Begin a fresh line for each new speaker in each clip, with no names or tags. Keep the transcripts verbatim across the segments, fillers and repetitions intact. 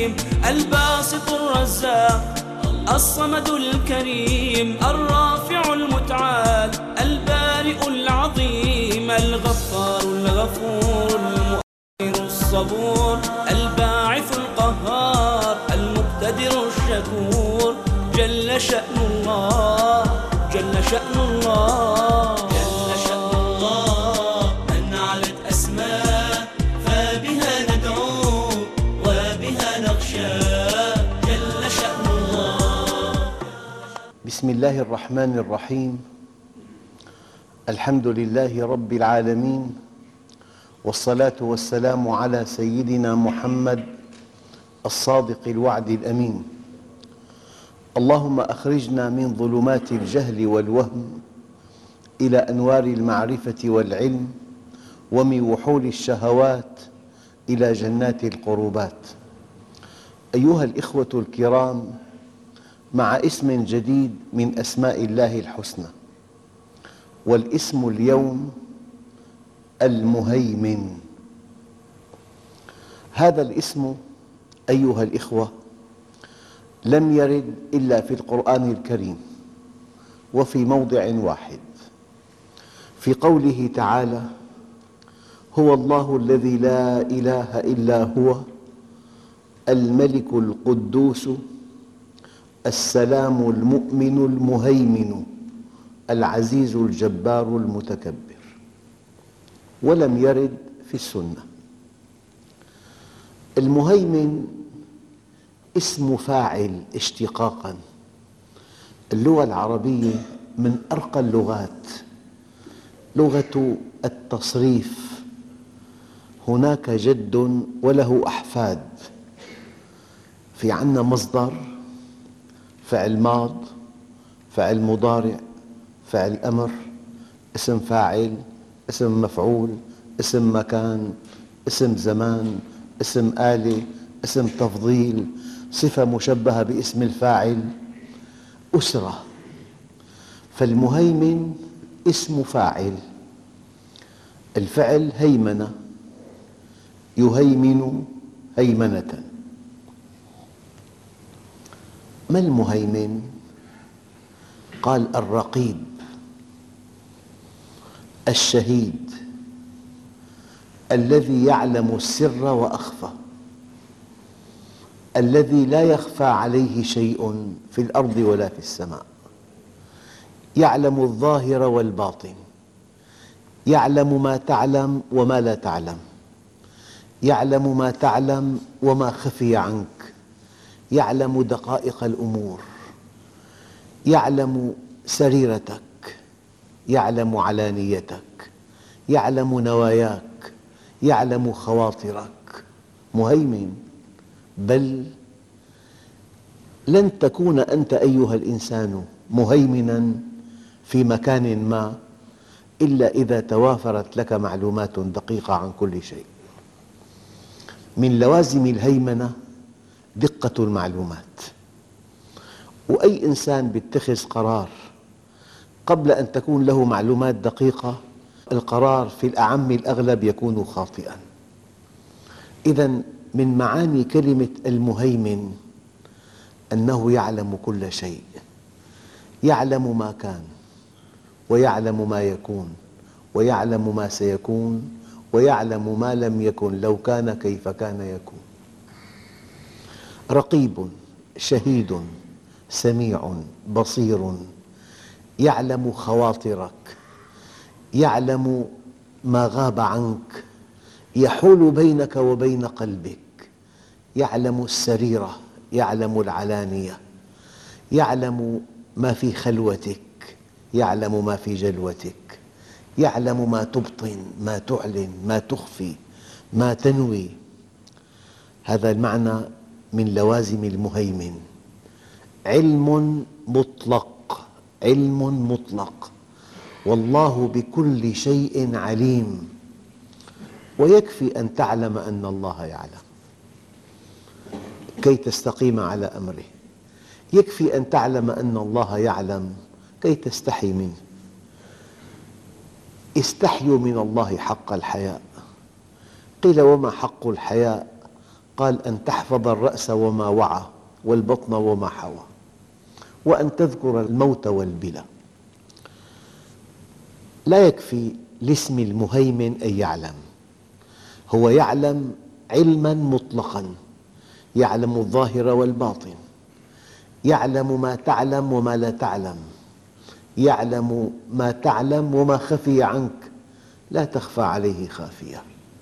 الرحيم الباسط الرزاق الصمد الكريم الرافع المتعال البارئ العظيم الغفار الغفور المؤمن الصبور الباعث القهار المقتدر الشكور جل شأن الله جل شأن الله جل شأن الله من علت أسماء فبها ندعو وبها نخشى جل شأن الله.
بسم الله الرحمن الرحيم. الحمد لله رب العالمين، والصلاة والسلام على سيدنا محمد الصادق الوعد الأمين. اللهم أخرجنا من ظلمات الجهل والوهم إلى أنوار المعرفة والعلم، ومن وحول الشهوات إلى جنات القربات. أيها الإخوة الكرام، مع اسم جديد من أسماء الله الحسنى، والاسم اليوم المهيمن. هذا الاسم أيها الإخوة لم يرد إلا في القرآن الكريم، وفي موضع واحد، في قوله تعالى: هو الله الذي لا إله إلا هو الملك القدوس السلام المؤمن المهيمن العزيز الجبار المتكبر. ولم يرد في السنة. المهيمن اسم فاعل اشتقاقاً. اللغة العربية من أرقى اللغات، لغة التصريف. هناك جد وله أحفاد. في عندنا مصدر، فعل ماض، فعل مضارع، فعل أمر، اسم فاعل، اسم مفعول، اسم مكان، اسم زمان، اسم آلة، اسم تفضيل، صفة مشبهة باسم الفاعل، أسرة. فالمهيمن اسم فاعل. الفعل هيمنة، يهيمن هيمنة. ما المهيمن؟ قال: الرقيب، الشهيد، الذي يعلم السر وأخفى، الذي لا يخفى عليه شيء في الأرض ولا في السماء، يعلم الظاهر والباطن، يعلم ما تعلم وما لا تعلم، يعلم ما تعلم وما خفي عنك، يعلم دقائق الأمور، يعلم سريرتك، يعلم علانيتك، يعلم نواياك، يعلم خواطرك. مهيمن. بل لن تكون أنت أيها الإنسان مهيمناً في مكان ما إلا إذا توافرت لك معلومات دقيقة عن كل شيء. من لوازم الهيمنة دقة المعلومات. وأي إنسان يتخذ قرار قبل أن تكون له معلومات دقيقة، القرار في الأعم الأغلب يكون خاطئاً. إذن من معاني كلمة المهيمن أنه يعلم كل شيء، يعلم ما كان، ويعلم ما يكون، ويعلم ما سيكون، ويعلم ما لم يكن لو كان كيف كان يكون. رقيب، شهيد، سميع، بصير، يعلم خواطرك، يعلم ما غاب عنك، يحول بينك وبين قلبك، يعلم السريرة، يعلم العلانية، يعلم ما في خلوتك، يعلم ما في جلوتك، يعلم ما تبطن، ما تعلن، ما تخفي، ما تنوي. هذا المعنى من لوازم المهيمن. علم مطلق، علم مطلق، والله بكل شيء عليم. ويكفي أن تعلم أن الله يعلم كي تستقيم على أمره. يكفي أن تعلم أن الله يعلم كي تستحي منه. استحيوا من الله حق الحياء. قيل: وما حق الحياء؟ قال أن تحفظ الرأس وما وعى والبطن وما حوى وأن تذكر الموت والبلى. لا يكفي لاسم المهيمن أن يعلم، هو يعلم علماً مطلقاً، يعلم الظاهر والباطن، يعلم ما تعلم وما لا تعلم، يعلم ما تعلم وما خفي عنك، لا تخفى عليه خافية.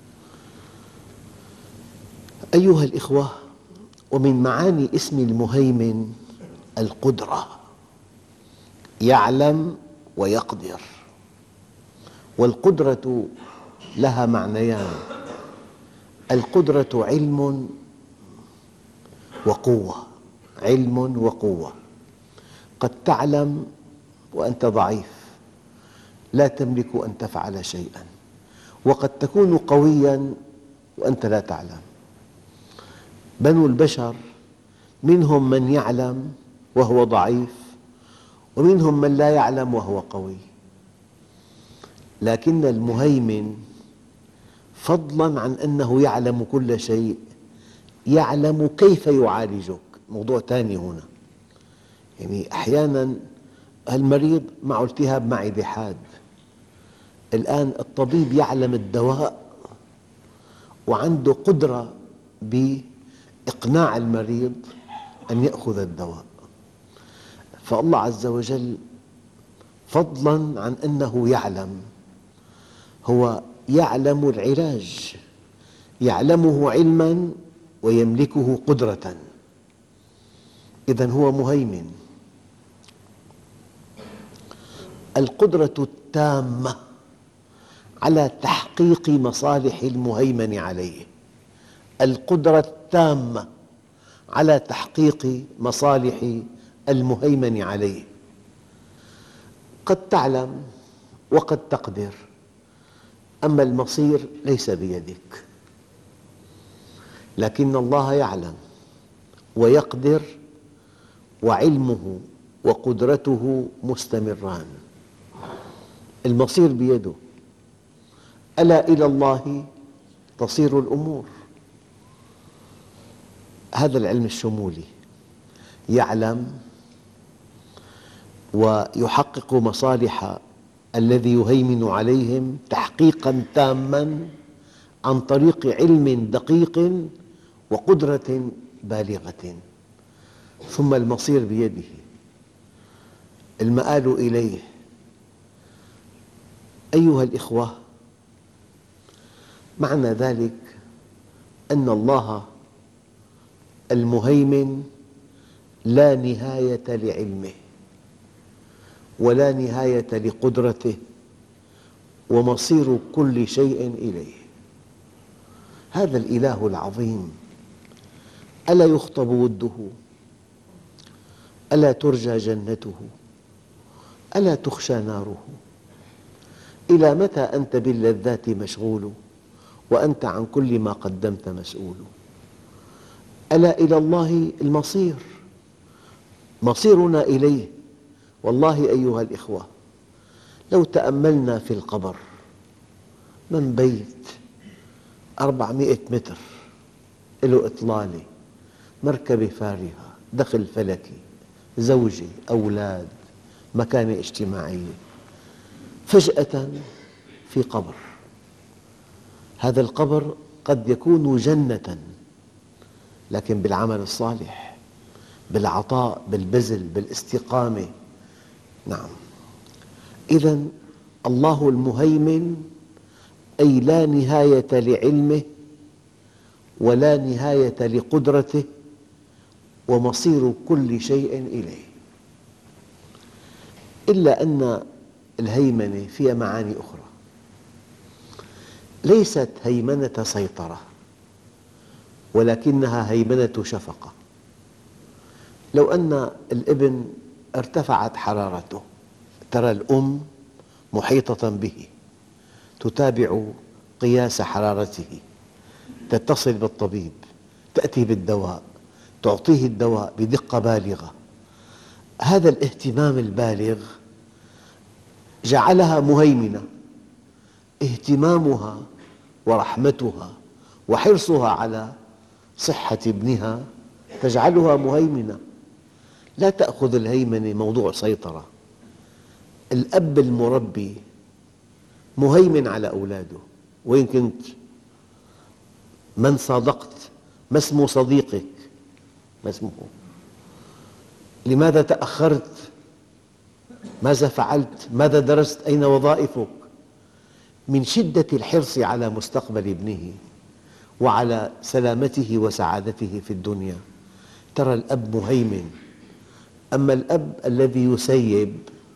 أيها الإخوة، ومن معاني اسم المهيمن القدرة، يعلم ويقدر. والقدرة لها معنيان: القدرة علم وقوة، علم وقوة. قد تعلم وأنت ضعيف لا تملك أن تفعل شيئاً، وقد تكون قوياً وأنت لا تعلم. بنو البشر منهم من يعلم وهو ضعيف، ومنهم من لا يعلم وهو قوي، لكن المهيمن فضلاً عن أنه يعلم كل شيء يعلم كيف يعالجك. موضوع ثاني هنا، يعني أحياناً المريض معه التهاب معدة حاد، الآن الطبيب يعلم الدواء وعنده قدرة بإقناع المريض أن يأخذ الدواء. فالله عز وجل فضلاً عن أنه يعلم، هو يعلم العلاج، يعلمه علماً ويملكه قدرة، إذن هو مهيمن. القدرة التامة على تحقيق مصالح المهيمن عليه، القدرة التامة على تحقيق مصالح المهيمن عليه. قد تعلم وقد تقدر، أما المصير ليس بيدك، لكن الله يعلم ويقدر، وعلمه وقدرته مستمران. المصير بيده، ألا إلى الله تصير الأمور. هذا العلم الشمولي يعلم ويحقق مصالح الذي يهيمن عليهم تحقيقاً تاماً عن طريق علم دقيق وقدرة بالغة، ثم المصير بيده، المآل إليه. أيها الإخوة، معنى ذلك أن الله المهيمن لا نهاية لعلمه ولا نهاية لقدرته، ومصير كل شيء إليه. هذا الإله العظيم ألا يخطب وده؟ ألا ترجى جنته؟ ألا تخشى ناره؟ إلى متى أنت باللذات مشغول وأنت عن كل ما قدمت مسؤول؟ ألا إلى الله المصير، مصيرنا إليه. والله أيها الإخوة، لو تأملنا في القبر، من بيت أربعمئة متر له إطلالة، مركبة فارهة، دخل فلكي، زوجة، أولاد، مكانة اجتماعية، فجأة في قبر. هذا القبر قد يكون جنة، لكن بالعمل الصالح، بالعطاء، بالبذل، بالاستقامة. نعم، إذن الله المهيمن أي لا نهاية لعلمه ولا نهاية لقدرته، ومصير كل شيء إليه. إلا أن الهيمنة فيها معاني أخرى، ليست هيمنة سيطرة، ولكنها هيمنة شفقة. لو أن الابن ارتفعت حرارته، ترى الأم محيطة به، تتابع قياس حرارته، تتصل بالطبيب، تأتي بالدواء، تعطيه الدواء بدقة بالغة. هذا الاهتمام البالغ جعلها مهيمنة. اهتمامها ورحمتها وحرصها على صحة ابنها تجعلها مهيمنة. لا تأخذ الهيمنة موضوع سيطرة. الأب المربي مهيمن على أولاده. وين كنت؟ من صادقت؟ ما اسم صديقك؟ ما اسمه؟ لماذا تأخرت؟ ماذا فعلت؟ ماذا درست؟ أين وظائفك؟ من شدة الحرص على مستقبل ابنه وعلى سلامته وسعادته في الدنيا ترى الأب مهيمن. أما الأب الذي يسيب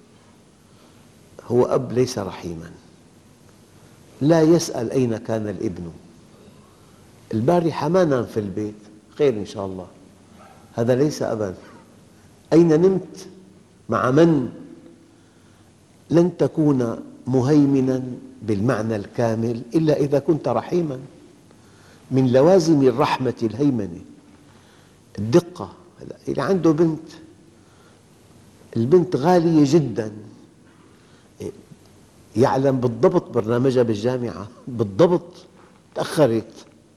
هو أب ليس رحيماً، لا يسأل أين كان الابن. البارحة ما نام في البيت، خير إن شاء الله، هذا ليس أباً. أين نمت؟ مع من؟ لن تكون مهيمناً بالمعنى الكامل إلا إذا كنت رحيماً. من لوازم الرحمة الهيمنة، الدقة. اللي عنده بنت، البنت غالية جداً، يعلم بالضبط برنامجها بالجامعة، بالضبط تأخرت.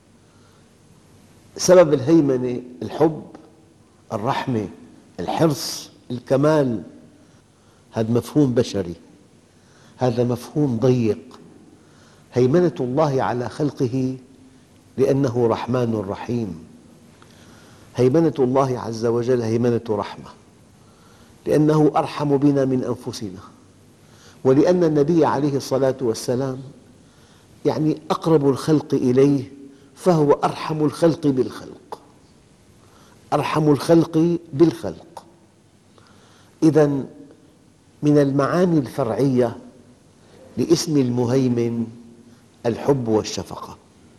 سبب الهيمنة الحب، الرحمة، الحرص، الكمال. هذا مفهوم بشري، هذا مفهوم ضيق. هيمنة الله على خلقه لأنه رحمن رحيم. هيمنة الله عز وجل هيمنة رحمة، لأنه أرحم بنا من أنفسنا، ولأن النبي عليه الصلاة والسلام يعني أقرب الخلق إليه، فهو أرحم الخلق بالخلق، أرحم الخلق بالخلق. إذن من المعاني الفرعية لاسم المهيمن الحب والشفقة.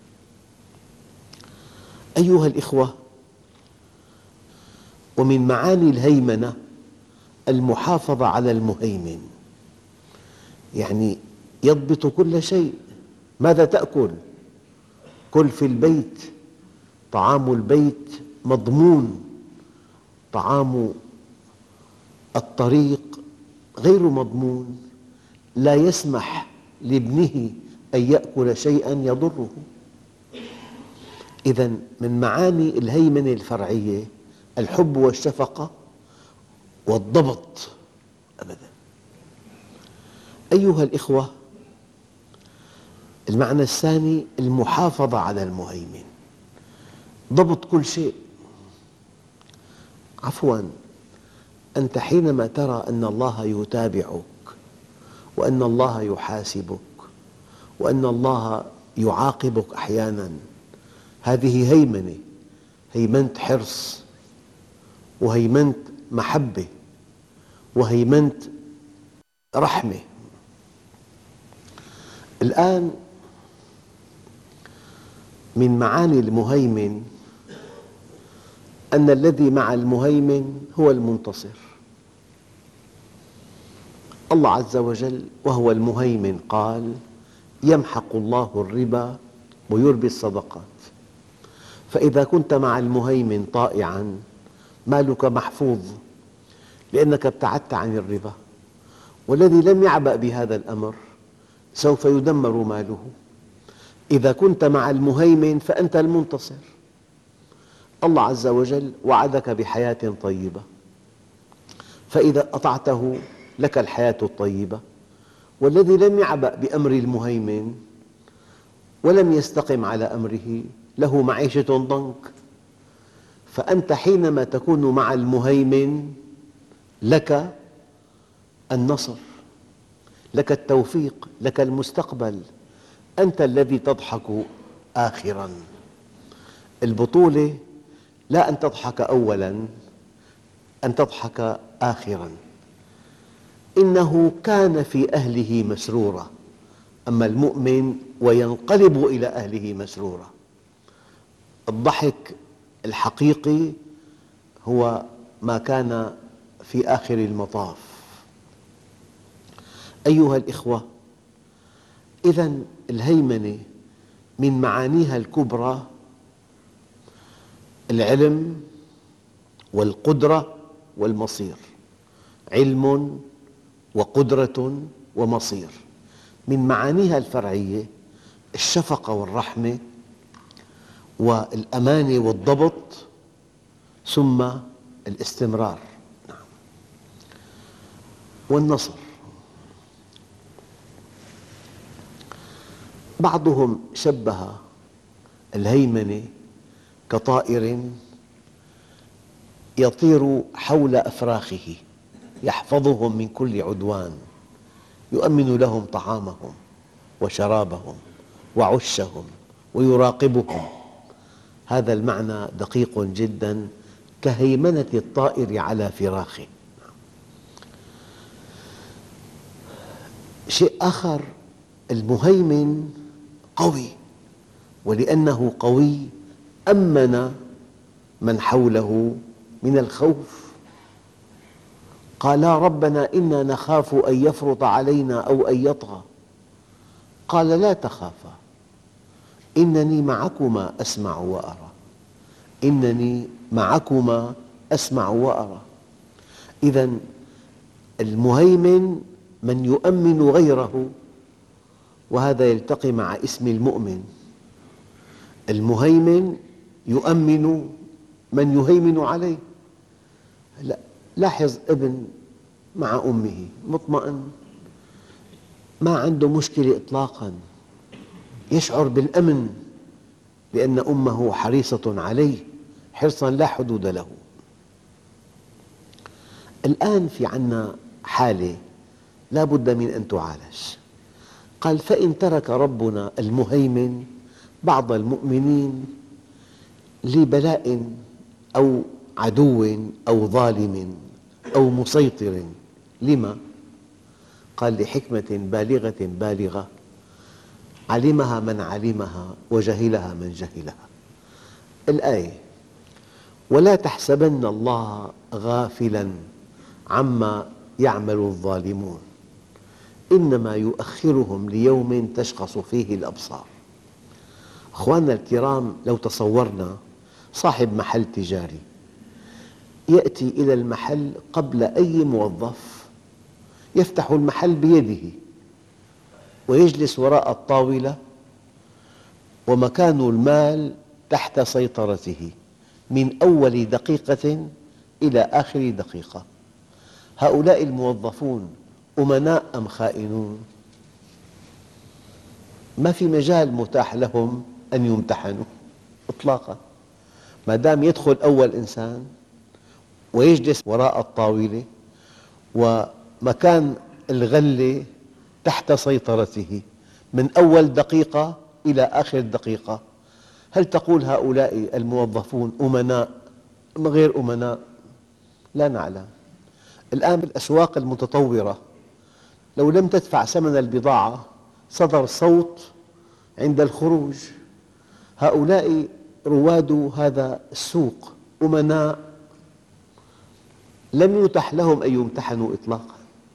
أيها الإخوة، ومن معاني الهيمنة المحافظة على المهيمن، يعني يضبط كل شيء. ماذا تأكل؟ كل في البيت، طعام البيت مضمون، طعام الطريق غير مضمون. لا يسمح لابنه أن يأكل شيئاً يضره. إذن من معاني الهيمنة الفرعية الحب والشفقة والضبط أبداً. أيها الإخوة، المعنى الثاني المحافظة على المهيمن، ضبط كل شيء. عفواً، أنت حينما ترى أن الله يتابعك، وأن الله يحاسبك، وأن الله يعاقبك أحياناً، هذه هيمنة، هيمنة حرص، وهيمنة محبة، وهيمنة رحمة. الآن من معاني المهيمن أن الذي مع المهيمن هو المنتصر. الله عز وجل وهو المهيمن قال: يمحق الله الربا ويربي الصدقات. فإذا كنت مع المهيمن طائعاً مالك محفوظ، لأنك ابتعدت عن الربا، والذي لم يعبأ بهذا الأمر سوف يدمر ماله. إذا كنت مع المهيمن فأنت المنتصر. الله عز وجل وعدك بحياة طيبة، فإذا أطعته لك الحياة الطيبة. والذي لم يعبأ بأمر المهيمن ولم يستقم على أمره له معيشة ضنك. فأنت حينما تكون مع المهيمن لك النصر، لك التوفيق، لك المستقبل. أنت الذي تضحك آخراً. البطولة لا أن تضحك أولاً، أن تضحك آخراً. إنه كان في أهله مسرورا، أما المؤمن وينقلب إلى أهله مسرورا. الضحك الحقيقي هو ما كان في آخر المطاف. أيها الإخوة، إذن الهيمنة من معانيها الكبرى العلم والقدرة والمصير. علم وقدرة ومصير. من معانيها الفرعية الشفقة والرحمة والأمانة والضبط ثم الاستمرار والنصر. بعضهم شبه الهيمنة كطائر يطير حول أفراخه يحفظهم من كل عدوان، يؤمن لهم طعامهم وشرابهم وعشهم ويراقبهم. هذا المعنى دقيق جدا، كهيمنة الطائر على فراخه. شيء آخر، المهيمن قوي، ولأنه قوي أمن من حوله من الخوف. قالا ربنا إنا نخاف أن يفرط علينا أو أن يطغى، قال لا تخافا إنني معكما أسمع وأرى، إنني معكما أسمع وأرى. إذن المهيمن من يؤمن غيره، وهذا يلتقي مع اسم المؤمن. المهيمن يؤمن من يهيمن عليه. لاحظ ابن مع أمه مطمئن، ما عنده مشكلة إطلاقاً، يشعر بالأمن لأن أمه حريصة عليه حرصاً لا حدود له. الآن في عنا حالة لا بد من أن تعالج. قال فإن ترك ربنا المهيمن بعض المؤمنين لبلاء أو عدو أو ظالم أو مسيطر، لما؟ قال لحكمة بالغة بالغة علمها من علمها وجهلها من جهلها. الآية: ولا تحسبن الله غافلاً عما يعمل الظالمون إنما يؤخرهم ليوم تشخص فيه الأبصار. أخواننا الكرام، لو تصورنا صاحب محل تجاري يأتي إلى المحل قبل أي موظف، يفتح المحل بيده ويجلس وراء الطاولة ومكان المال تحت سيطرته من أول دقيقة إلى آخر دقيقة. هؤلاء الموظفون أمناء أم خائنون؟ ما في مجال متاح لهم أن يمتحنوا إطلاقاً. ما دام يدخل أول إنسان ويجلس وراء الطاولة ومكان الغلة تحت سيطرته من أول دقيقة إلى آخر دقيقة، هل تقول هؤلاء الموظفون أمناء أم غير أمناء؟ لا نعلم. الآن بالأسواق المتطورة لو لم تدفع ثمن البضاعة صدر صوت عند الخروج. هؤلاء رواد هذا السوق أمناء لم يتح لهم أن يمتحنوا إطلاقاً.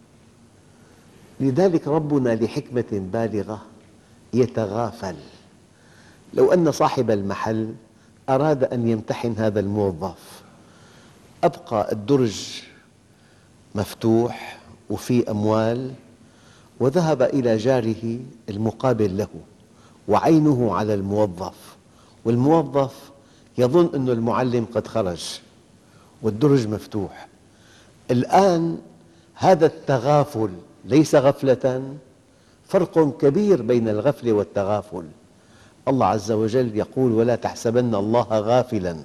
لذلك ربنا لحكمة بالغة يتغافل. لو أن صاحب المحل أراد أن يمتحن هذا الموظف، أبقى الدرج مفتوح وفيه أموال وذهب إلى جاره المقابل له وعينه على الموظف، والموظف يظن أن المعلم قد خرج والدرج مفتوح. الآن هذا التغافل ليس غفلة، فرق كبير بين الغفلة والتغافل. الله عز وجل يقول ولا تحسبن الله غافلاً،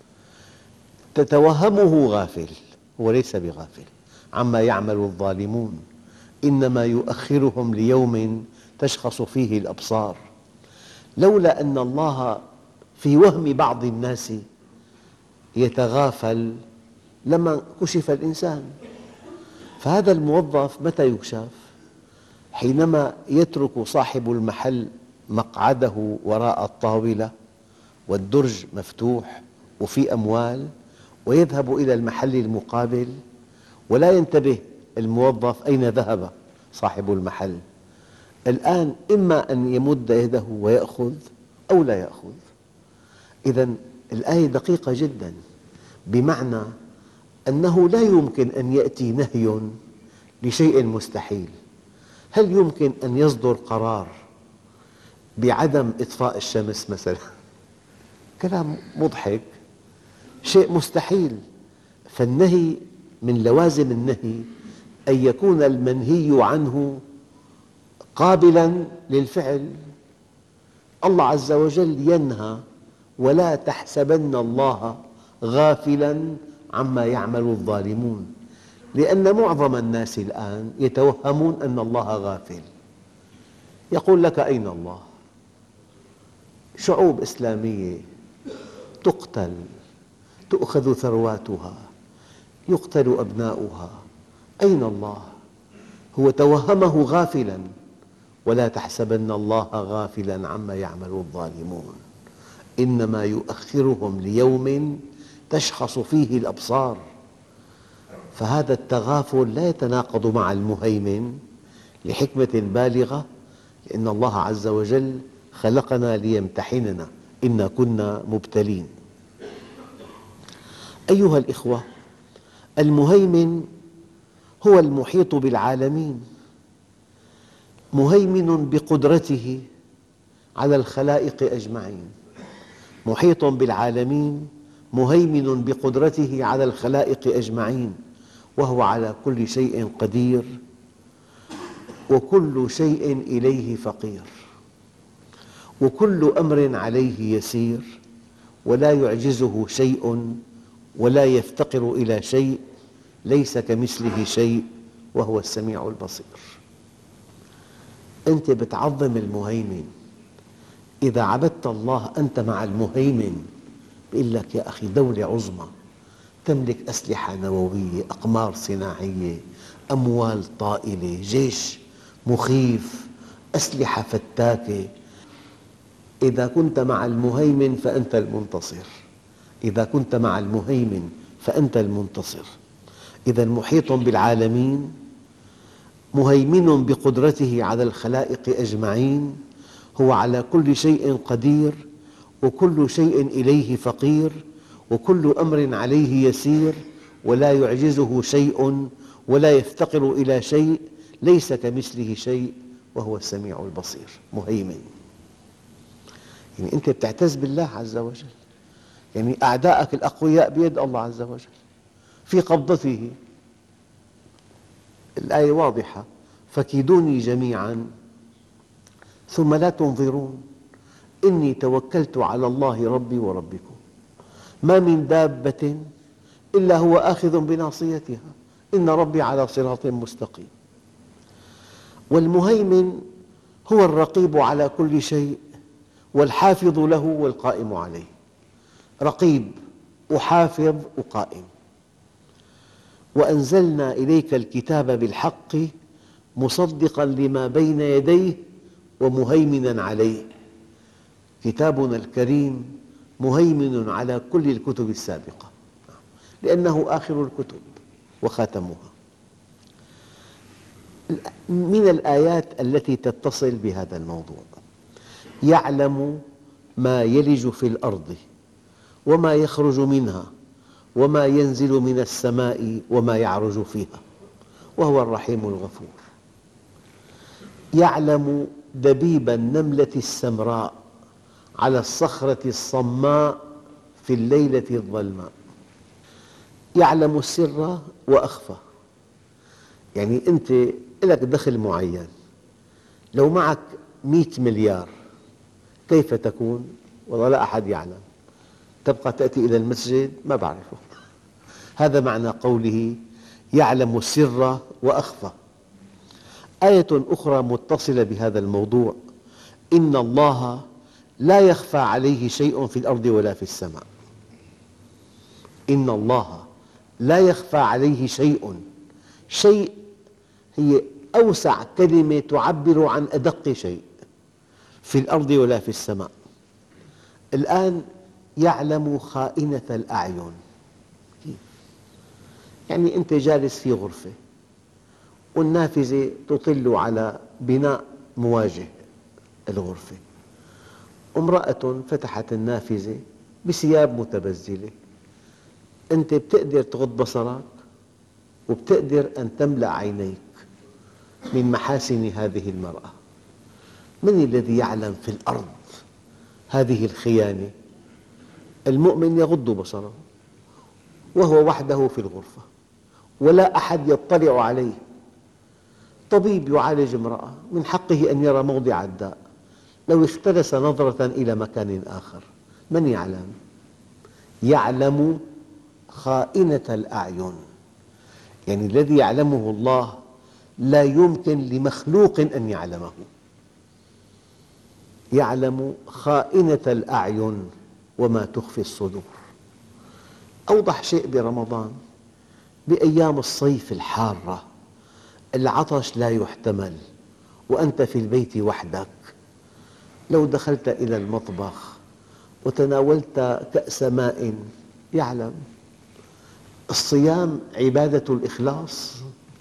تتوهمه غافل، هو ليس بغافل عما يعمل الظالمون إنما يؤخرهم ليوم تشخص فيه الأبصار. لولا أن الله في وهم بعض الناس يتغافل لما كشف الإنسان. فهذا الموظف متى يكشف؟ حينما يترك صاحب المحل مقعده وراء الطاولة والدرج مفتوح وفي أموال ويذهب إلى المحل المقابل ولا ينتبه الموظف أين ذهب صاحب المحل. الآن إما أن يمد يده ويأخذ أو لا يأخذ. إذن الآية دقيقة جدا، بمعنى أنه لا يمكن أن يأتي نهي لشيء مستحيل. هل يمكن أن يصدر قرار بعدم إطفاء الشمس مثلا؟ كلام مضحك، شيء مستحيل. فالنهي من لوازم النهي أن يكون المنهي عنه قابلاً للفعل. الله عز وجل ينهى: ولا تحسبن الله غافلاً عما يعمل الظالمون، لأن معظم الناس الآن يتوهمون أن الله غافل. يقول لك: أين الله؟ شعوب إسلامية تقتل، تؤخذ ثرواتها، يقتل أبناؤها، أين الله؟ هو توهمه غافلاً. ولا تحسبن الله غافلاً عما يعمل الظالمون، إنما يؤخرهم ليوم تشخص فيه الأبصار. فهذا التغافل لا يتناقض مع المهيمن لحكمة بالغة، لأن الله عز وجل خلقنا ليمتحننا، إنا كنا مبتلين. أيها الإخوة، المهيمن هو المحيط بالعالمين، مهيمن بقدرته على الخلائق أجمعين، محيط بالعالمين، مهيمن بقدرته على الخلائق أجمعين، وهو على كل شيء قدير، وكل شيء إليه فقير، وكل أمر عليه يسير، ولا يعجزه شيء ولا يفتقر إلى شيء، ليس كمثله شيء وهو السميع البصير. أنت بتعظم المهيمن، إذا عبدت الله أنت مع المهيمن. يقول لك: يا أخي، دولة عظمى تملك أسلحة نووية، أقمار صناعية، أموال طائلة، جيش مخيف، أسلحة فتاكة. إذا كنت مع المهيمن فأنت المنتصر، إذا كنت مع المهيمن فأنت المنتصر. إذا محيط بالعالمين، مهيمن بقدرته على الخلائق أجمعين، هو على كل شيء قدير، وكل شيء إليه فقير، وكل أمر عليه يسير، ولا يعجزه شيء ولا يفتقر إلى شيء، ليس كمثله شيء وهو السميع البصير. مهيمن يعني أنت بتعتز بالله عز وجل، يعني أعداءك الأقوياء بيد الله عز وجل في قبضته. الآية واضحة: فكيدوني جميعاً ثم لا تنظرون إني توكلت على الله ربي وربكم ما من دابة إلا هو آخذ بناصيتها إن ربي على صراط مستقيم. والمهيمن هو الرقيب على كل شيء، والحافظ له والقائم عليه. رقيب وحافظ وقائم. وأنزلنا إليك الكتاب بالحق مصدقاً لما بين يديه ومهيمناً عليه. كتابنا الكريم مهيمن على كل الكتب السابقة، لأنه آخر الكتب وخاتمها. من الآيات التي تتصل بهذا الموضوع: يعلم ما يلج في الأرض وما يخرج منها وما ينزل من السماء وما يعرج فيها وهو الرحيم الغفور. يعلم دبيب النملة السمراء على الصخرة الصماء في الليلة الظلماء. يعلم السر وأخفى، يعني أنت لك دخل معين، لو معك مئة مليار كيف تكون؟ والله لا أحد يعلم. تبقى تأتي إلى المسجد؟ ما بعرفه. هذا معنى قوله يعلم السر وأخفى. آية أخرى متصلة بهذا الموضوع: إن الله لا يخفى عليه شيء في الأرض ولا في السماء. إن الله لا يخفى عليه شيء. شيء هي أوسع كلمة تعبر عن أدق شيء، في الأرض ولا في السماء. الآن يعلم خائنة الأعين. يعني أنت جالس في غرفة والنافذة تطل على بناء مواجه الغرفة، امرأة فتحت النافذة بثياب متبذلة. أنت بتقدر تغض بصرك وبتقدر أن تملأ عينيك من محاسن هذه المرأة. من الذي يعلم في الأرض هذه الخيانة؟ المؤمن يغض بصره وهو وحده في الغرفة ولا أحد يطلع عليه. طبيب يعالج امرأة من حقه أن يرى موضع الداء، لو اختلس نظرة إلى مكان آخر من يعلم؟ يعلم خائنة الأعين، يعني الذي يعلمه الله لا يمكن لمخلوق أن يعلمه. يعلم خائنة الأعين وما تخفي الصدور. أوضح شيء برمضان، بأيام الصيف الحارة العطش لا يحتمل وأنت في البيت وحدك، لو دخلت إلى المطبخ وتناولت كأس ماء يعلم. الصيام عبادة الإخلاص.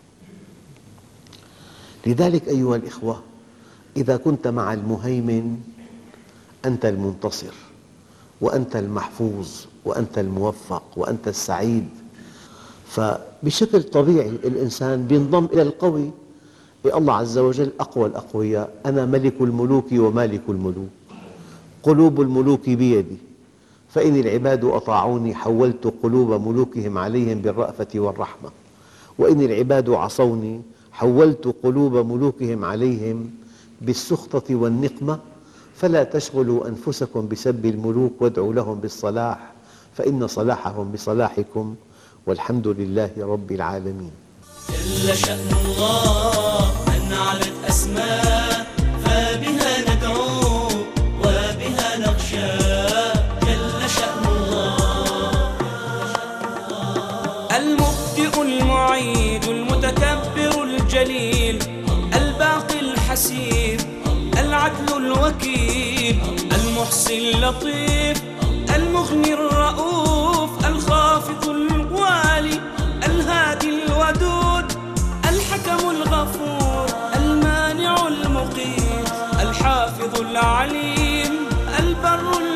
لذلك أيها الإخوة، إذا كنت مع المهيمن أنت المنتصر وأنت المحفوظ وأنت الموفق وأنت السعيد. فبشكل طبيعي الإنسان ينضم إلى القوي. الله عز وجل أقوى الأقوياء، أنا ملك الملوك ومالك الملوك، قلوب الملوك بيدي، فإن العباد أطاعوني حولت قلوب ملوكهم عليهم بالرأفة والرحمة، وإن العباد عصوني حولت قلوب ملوكهم عليهم بالسخطة والنقمة. فلا تشغلوا أنفسكم بسب الملوك وادعوا لهم بالصلاح، فإن صلاحهم بصلاحكم، والحمد لله رب العالمين.
جل شأن الله من علت أسماء، فبها ندعو وبها نخشى. جل شأن الله المبدئ المعيد المتكبر الجليل الباقي الحسيب العدل الوكيل المحصي اللطيف المغني الرؤوف الخافض الوالي الهادي الودود الحكم الغفور المانع المقيت الحافظ العليم البر